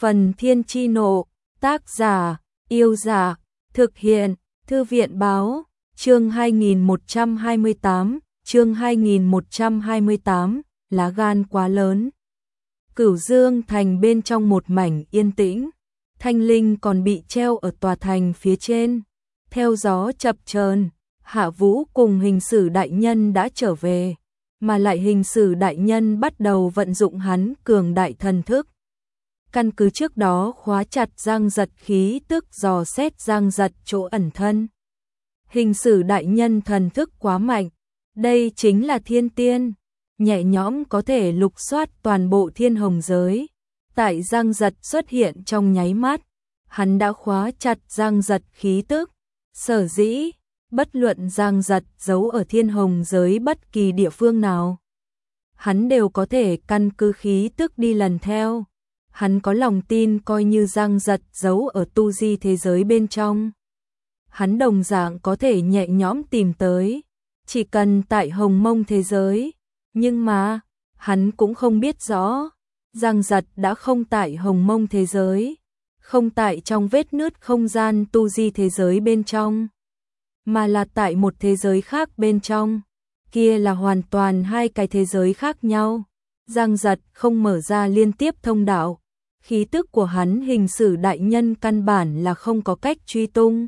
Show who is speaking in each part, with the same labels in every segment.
Speaker 1: Phần Thiên Chi Nộ, tác giả, Yêu Dạ, thực hiện, Thư viện Báo, chương 2128, lá gan quá lớn. Cửu Dương thành bên trong một mảnh yên tĩnh, Thanh Linh còn bị treo ở tòa thành phía trên. Theo gió chập chờn, Hạ Vũ cùng Hình Sử đại nhân đã trở về, mà lại Hình Sử đại nhân bắt đầu vận dụng hắn cường đại thần thức. Căn cứ trước đó khóa chặt Giang Giật khí tức dò xét Giang Giật chỗ ẩn thân. Hình Sử đại nhân thần thức quá mạnh, đây chính là thiên tiên, nhẹ nhõm có thể lục soát toàn bộ thiên hồng giới. Tại Giang Giật xuất hiện trong nháy mắt, hắn đã khóa chặt Giang Giật khí tức. Sở dĩ, bất luận Giang Giật giấu ở thiên hồng giới bất kỳ địa phương nào, hắn đều có thể căn cứ khí tức đi lần theo. Hắn có lòng tin coi như Giang Giật giấu ở tu di thế giới bên trong, hắn đồng dạng có thể nhẹ nhõm tìm tới, chỉ cần tại Hồng Mông thế giới. Nhưng mà, hắn cũng không biết rõ, Giang Giật đã không tại Hồng Mông thế giới, không tại trong vết nứt không gian tu di thế giới bên trong, mà là tại một thế giới khác bên trong. Kia là hoàn toàn hai cái thế giới khác nhau. Giang Giật không mở ra liên tiếp thông đạo, khí tức của hắn Hình Sử đại nhân căn bản là không có cách truy tung.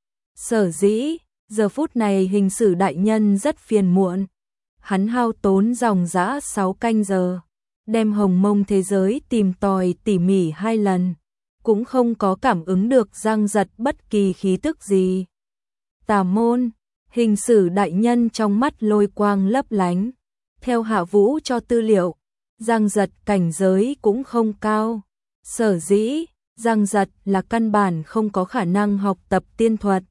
Speaker 1: Sở dĩ, giờ phút này Hình Sử đại nhân rất phiền muộn. Hắn hao tốn dòng dã 6 canh giờ, đem Hồng Mông thế giới tìm tòi tỉ mỉ 2 lần, cũng không có cảm ứng được Giang Giật bất kỳ khí tức gì. Tà môn, Hình Sử đại nhân trong mắt lôi quang lấp lánh. Theo Hạ Vũ cho tư liệu, Giang Giật cảnh giới cũng không cao. Sở dĩ, Giang Giật là căn bản không có khả năng học tập tiên thuật.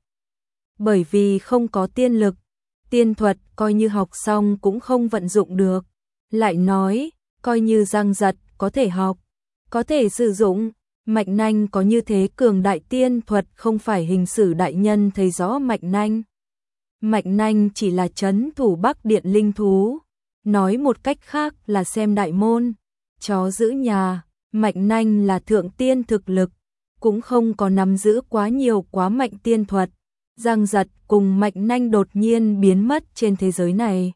Speaker 1: Bởi vì không có tiên lực, tiên thuật coi như học xong cũng không vận dụng được. Lại nói, coi như Giang Giật có thể học, có thể sử dụng, Mạch Nanh có như thế cường đại tiên thuật không phải Hình Sử đại nhân thấy rõ Mạch Nanh. Mạch Nanh chỉ là trấn thủ Bắc Điện linh thú, nói một cách khác là xem đại môn, chó giữ nhà. Mạch Nanh là thượng tiên thực lực, cũng không có nắm giữ quá nhiều quá mạnh tiên thuật. Giang Giật cùng Mạch Nanh đột nhiên biến mất trên thế giới này.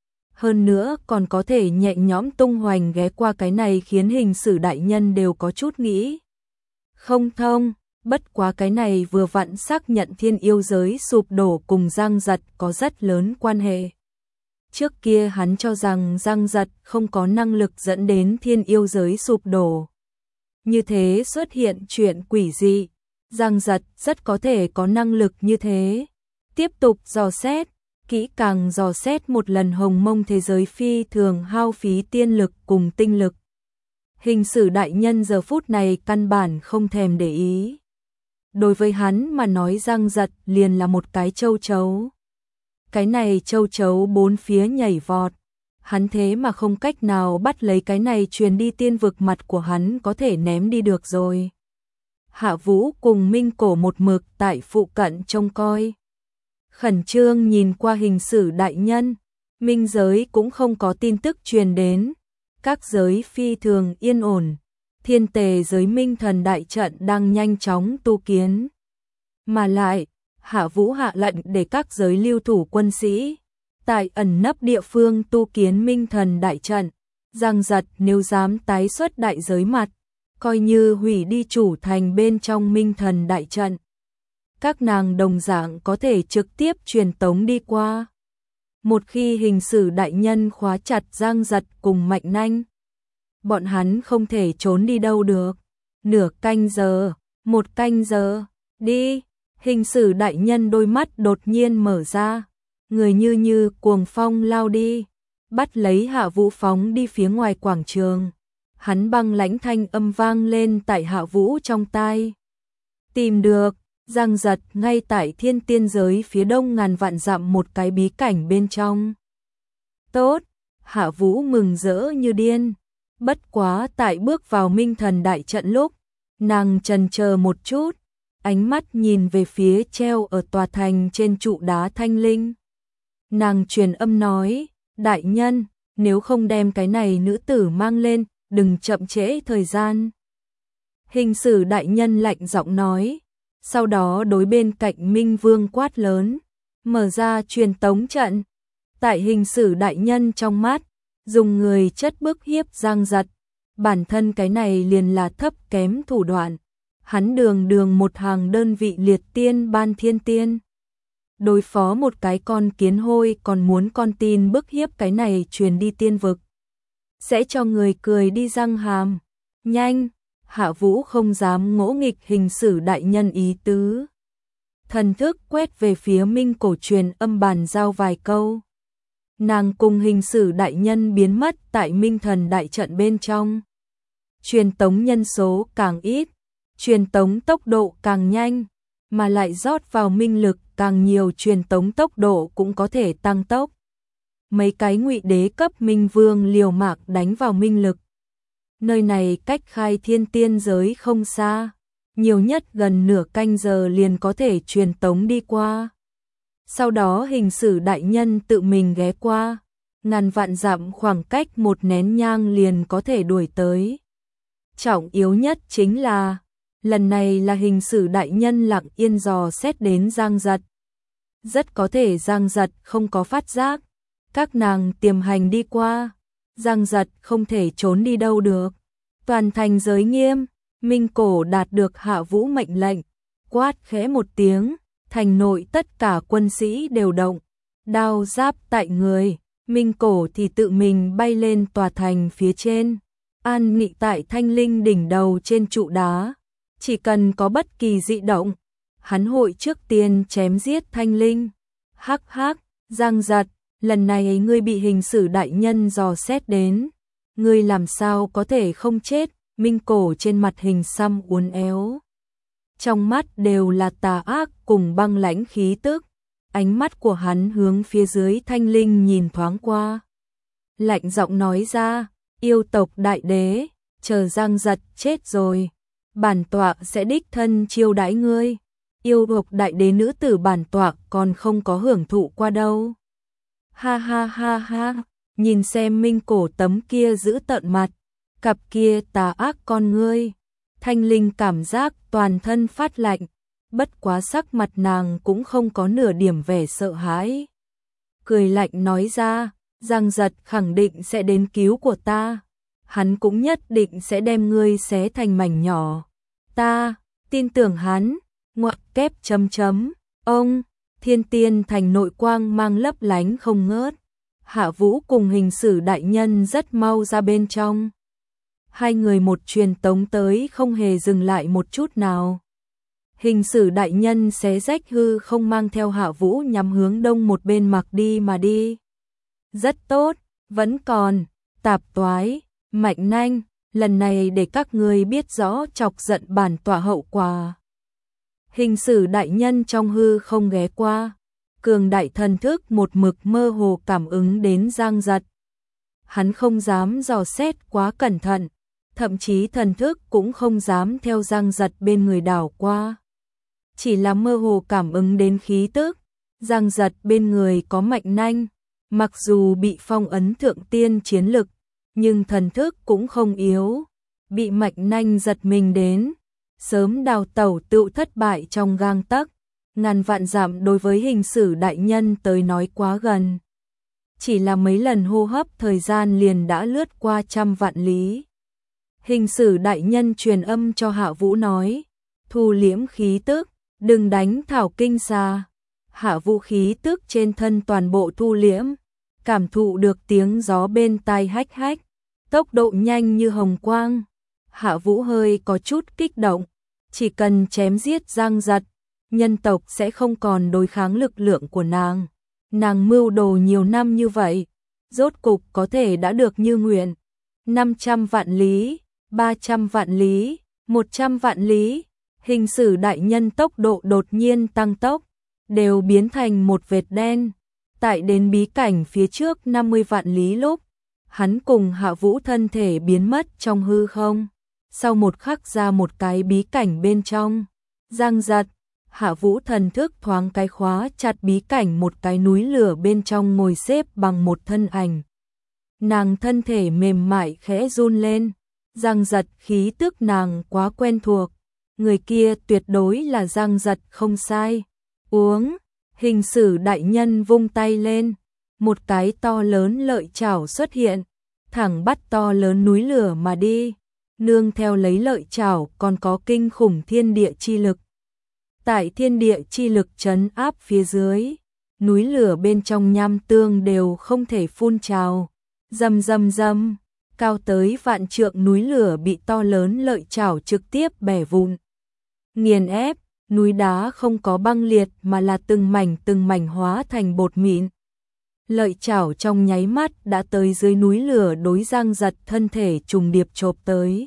Speaker 1: Hơn nữa còn có thể nhẹ nhõm tung hoành ghé qua, cái này khiến Hình Sử đại nhân đều có chút nghĩ không thông. Bất quá cái này vừa vặn xác nhận thiên yêu giới sụp đổ cùng Giang Giật có rất lớn quan hệ. Trước kia hắn cho rằng Giang Giật không có năng lực dẫn đến thiên yêu giới sụp đổ. Như thế xuất hiện chuyện quỷ dị, Giang Giật rất có thể có năng lực như thế. Tiếp tục dò xét, kỹ càng dò xét một lần Hồng Mông thế giới phi thường hao phí tiên lực cùng tinh lực. Hình Sử đại nhân giờ phút này căn bản không thèm để ý. Đối với hắn mà nói Giang Giật liền là một cái châu chấu. Cái này châu chấu bốn phía nhảy vọt, hắn thế mà không cách nào bắt lấy cái này truyền đi tiên vực, mặt của hắn có thể ném đi được rồi. Hạ Vũ cùng Minh Cổ một mực tại phụ cận trông coi, khẩn trương nhìn qua Hình Sử đại nhân. Minh giới cũng không có tin tức truyền đến, các giới phi thường yên ổn. Thiên Tề giới Minh Thần đại trận đang nhanh chóng tu kiến, mà lại Hạ Vũ hạ lệnh để các giới lưu thủ quân sĩ tại ẩn nấp địa phương tu kiến Minh Thần đại trận. Giang Giật nếu dám tái xuất đại giới mặt, coi như hủy đi chủ thành bên trong Minh Thần đại trận, các nàng đồng dạng có thể trực tiếp truyền tống đi qua. Một khi Hình Sử đại nhân khóa chặt Giang Giật cùng Mạch Nanh, bọn hắn không thể trốn đi đâu được. Nửa canh giờ, 1 canh giờ, đi. Hình Sử đại nhân đôi mắt đột nhiên mở ra, người như cuồng phong lao đi, bắt lấy Hạ Vũ phóng đi phía ngoài quảng trường. Hắn băng lãnh thanh âm vang lên tại Hạ Vũ trong tai. Tìm được, Giang Giật ngay tại thiên tiên giới phía đông ngàn vạn dặm một cái bí cảnh bên trong. Tốt, Hạ Vũ mừng rỡ như điên. Bất quá tại bước vào Minh Thần đại trận lúc, nàng chần chờ một chút, ánh mắt nhìn về phía treo ở tòa thành trên trụ đá Thanh Linh. Nàng truyền âm nói, đại nhân, nếu không đem cái này nữ tử mang lên, đừng chậm trễ thời gian. Hình sử đại nhân lạnh giọng nói, sau đó đối bên cạnh Minh Vương quát lớn, mở ra truyền tống trận. Tại hình sử đại nhân trong mắt, dùng người chất bức hiếp Giang Giật, bản thân cái này liền là thấp kém thủ đoạn. Hắn đường đường một hàng đơn vị liệt tiên ban thiên tiên. Đối phó một cái con kiến hôi còn muốn con tin bức hiếp cái này truyền đi tiên vực. Sẽ cho người cười đi răng hàm. Nhanh, Hạ Vũ không dám ngỗ nghịch hình sử đại nhân ý tứ. Thần thức quét về phía Minh Cổ truyền âm bàn giao vài câu. Nàng cùng hình sử đại nhân biến mất tại Minh Thần đại trận bên trong. Truyền tống nhân số càng ít, truyền tống tốc độ càng nhanh, mà lại rót vào minh lực càng nhiều, truyền tống tốc độ cũng có thể tăng tốc. Mấy cái ngụy đế cấp minh vương liều mạng đánh vào minh lực. Nơi này cách khai thiên tiên giới không xa, nhiều nhất gần nửa canh giờ liền có thể truyền tống đi qua. Sau đó hình sử đại nhân tự mình ghé qua, ngàn vạn dặm khoảng cách một nén nhang liền có thể đuổi tới. Trọng yếu nhất chính là, lần này là hình sử đại nhân lặng yên dò xét đến Giang Giật. Rất có thể Giang Giật không có phát giác, các nàng tiềm hành đi qua, Giang Giật không thể trốn đi đâu được. Toàn thành giới nghiêm, Minh Cổ đạt được Hạ Vũ mệnh lệnh, quát khẽ một tiếng, thành nội tất cả quân sĩ đều động, đao giáp tại người, Minh Cổ thì tự mình bay lên tòa thành phía trên, an nghị tại Thanh Linh đỉnh đầu trên trụ đá, chỉ cần có bất kỳ dị động, hắn hội trước tiên chém giết Thanh Linh. Hắc hắc, Giang Giật, lần này ngươi bị hình sử đại nhân dò xét đến, ngươi làm sao có thể không chết? Minh Cổ trên mặt hình xăm uốn éo, trong mắt đều là tà ác cùng băng lãnh khí tức. Ánh mắt của hắn hướng phía dưới Thanh Linh nhìn thoáng qua, lạnh giọng nói ra, yêu tộc đại đế, chờ Giang Giật chết rồi, bản tọa sẽ đích thân chiêu đãi ngươi. Yêu tộc đại đế nữ tử bản tọa còn không có hưởng thụ qua đâu. Ha ha ha ha, nhìn xem Minh Cổ tấm kia giữ tợn mặt, cặp kia tà ác con ngươi, Thanh Linh cảm giác toàn thân phát lạnh, bất quá sắc mặt nàng cũng không có nửa điểm vẻ sợ hãi. Cười lạnh nói ra, Giang Giật khẳng định sẽ đến cứu của ta, hắn cũng nhất định sẽ đem ngươi xé thành mảnh nhỏ. Ta tin tưởng hắn. Ngoặc kép chấm chấm, ông, thiên tiên thành nội quang mang lấp lánh không ngớt. Hạ Vũ cùng hình sử đại nhân rất mau ra bên trong. Hai người một truyền tống tới không hề dừng lại một chút nào. Hình sử đại nhân xé rách hư không mang theo Hạ Vũ nhắm hướng đông một bên mặc đi mà đi. Rất tốt, vẫn còn, tạp toái, mạnh nanh, lần này để các người biết rõ chọc giận bản tọa hậu quả. Hình sử đại nhân trong hư không ghé qua, cường đại thần thức một mực mơ hồ cảm ứng đến Giang Giật. Hắn không dám dò xét quá cẩn thận, thậm chí thần thức cũng không dám theo Giang Giật bên người đảo qua. Chỉ là mơ hồ cảm ứng đến khí tức, Giang Giật bên người có mạnh nanh, mặc dù bị phong ấn thượng tiên chiến lực, nhưng thần thức cũng không yếu, bị mạnh nanh giật mình đến. Sớm đào tẩu tự thất bại trong gang tấc, ngàn vạn dặm đối với hình sử đại nhân tới nói quá gần. Chỉ là mấy lần hô hấp thời gian liền đã lướt qua trăm vạn lý. Hình sử đại nhân truyền âm cho Hạ Vũ nói, thu liễm khí tức, đừng đánh thảo kinh xa. Hạ Vũ khí tức trên thân toàn bộ thu liễm, cảm thụ được tiếng gió bên tai hách hách, tốc độ nhanh như hồng quang. Hạ Vũ hơi có chút kích động. Chỉ cần chém giết Giang Giật, nhân tộc sẽ không còn đối kháng lực lượng của nàng. Nàng mưu đồ nhiều năm như vậy, rốt cục có thể đã được như nguyện. 500 vạn lý, 300 vạn lý, 100 vạn lý, hình sử đại nhân tốc độ đột nhiên tăng tốc, đều biến thành một vệt đen. Tại đến bí cảnh phía trước 50 vạn lý lúc, hắn cùng Hạ Vũ thân thể biến mất trong hư không. Sau một khắc ra một cái bí cảnh bên trong, Giang Giật, Hạ Vũ thần thức thoáng cái khóa chặt bí cảnh một cái núi lửa bên trong ngồi xếp bằng một thân ảnh. Nàng thân thể mềm mại khẽ run lên, Giang Giật khí tức nàng quá quen thuộc, người kia tuyệt đối là Giang Giật không sai. Uống, hình sử đại nhân vung tay lên, một cái to lớn lợi chảo xuất hiện, thẳng bắt to lớn núi lửa mà đi, nương theo lấy lợi chảo còn có kinh khủng thiên địa chi lực. Tại thiên địa chi lực trấn áp phía dưới, núi lửa bên trong nham tương đều không thể phun trào, rầm rầm rầm, cao tới vạn trượng núi lửa bị to lớn lợi chảo trực tiếp bẻ vụn. Nghiền ép, núi đá không có băng liệt mà là từng mảnh hóa thành bột mịn. Lợi chảo trong nháy mắt đã tới dưới núi lửa đối Giang Giật thân thể trùng điệp chộp tới.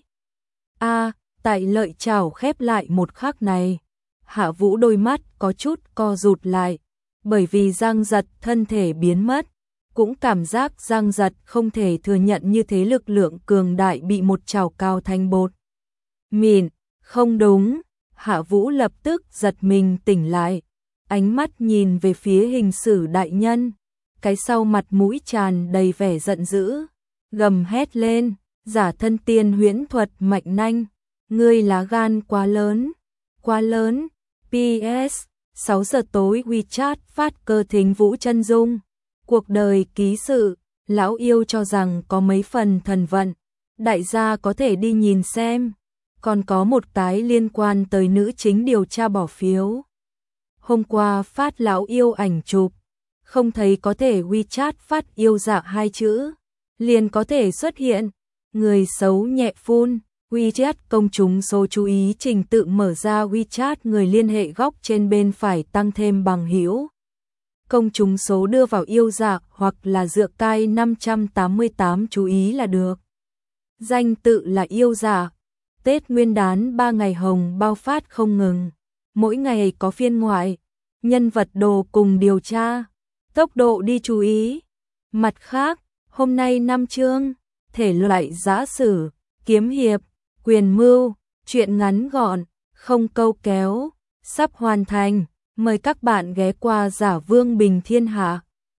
Speaker 1: Tại lợi chảo khép lại một khắc này, Hạ Vũ đôi mắt có chút co rụt lại, bởi vì Giang Giật thân thể biến mất, cũng cảm giác Giang Giật không thể thừa nhận như thế lực lượng cường đại bị một chảo cao thành bột mịn. Không đúng, Hạ Vũ lập tức giật mình tỉnh lại, ánh mắt nhìn về phía hình sử đại nhân, cái sau mặt mũi tràn đầy vẻ giận dữ, gầm hét lên, giả thân tiên huyễn thuật mạnh nanh, ngươi lá gan quá lớn, quá lớn. PS, 6 giờ tối WeChat phát cơ Thính Vũ chân dung. Cuộc đời ký sự, lão yêu cho rằng có mấy phần thần vận, đại gia có thể đi nhìn xem. Còn có một cái liên quan tới nữ chính điều tra bỏ phiếu. Hôm qua phát lão yêu ảnh chụp, không thấy có thể WeChat phát yêu dạ 2 chữ, liền có thể xuất hiện. Người xấu nhẹ phun, WeChat công chúng số chú ý trình tự mở ra WeChat người liên hệ góc trên bên phải tăng thêm bằng hữu. Công chúng số đưa vào yêu dạ hoặc là dựa cai 588 chú ý là được. Danh tự là yêu dạ. Tết Nguyên đán 3 ngày hồng bao phát không ngừng, mỗi ngày có phiên ngoại, nhân vật đồ cùng điều tra, tốc độ đi chú ý. Mặt khác, hôm nay 5 chương, thể loại giã sử, kiếm hiệp, quyền mưu, truyện ngắn gọn, không câu kéo, sắp hoàn thành, mời các bạn ghé qua Giả Vương Bình Thiên Hạ.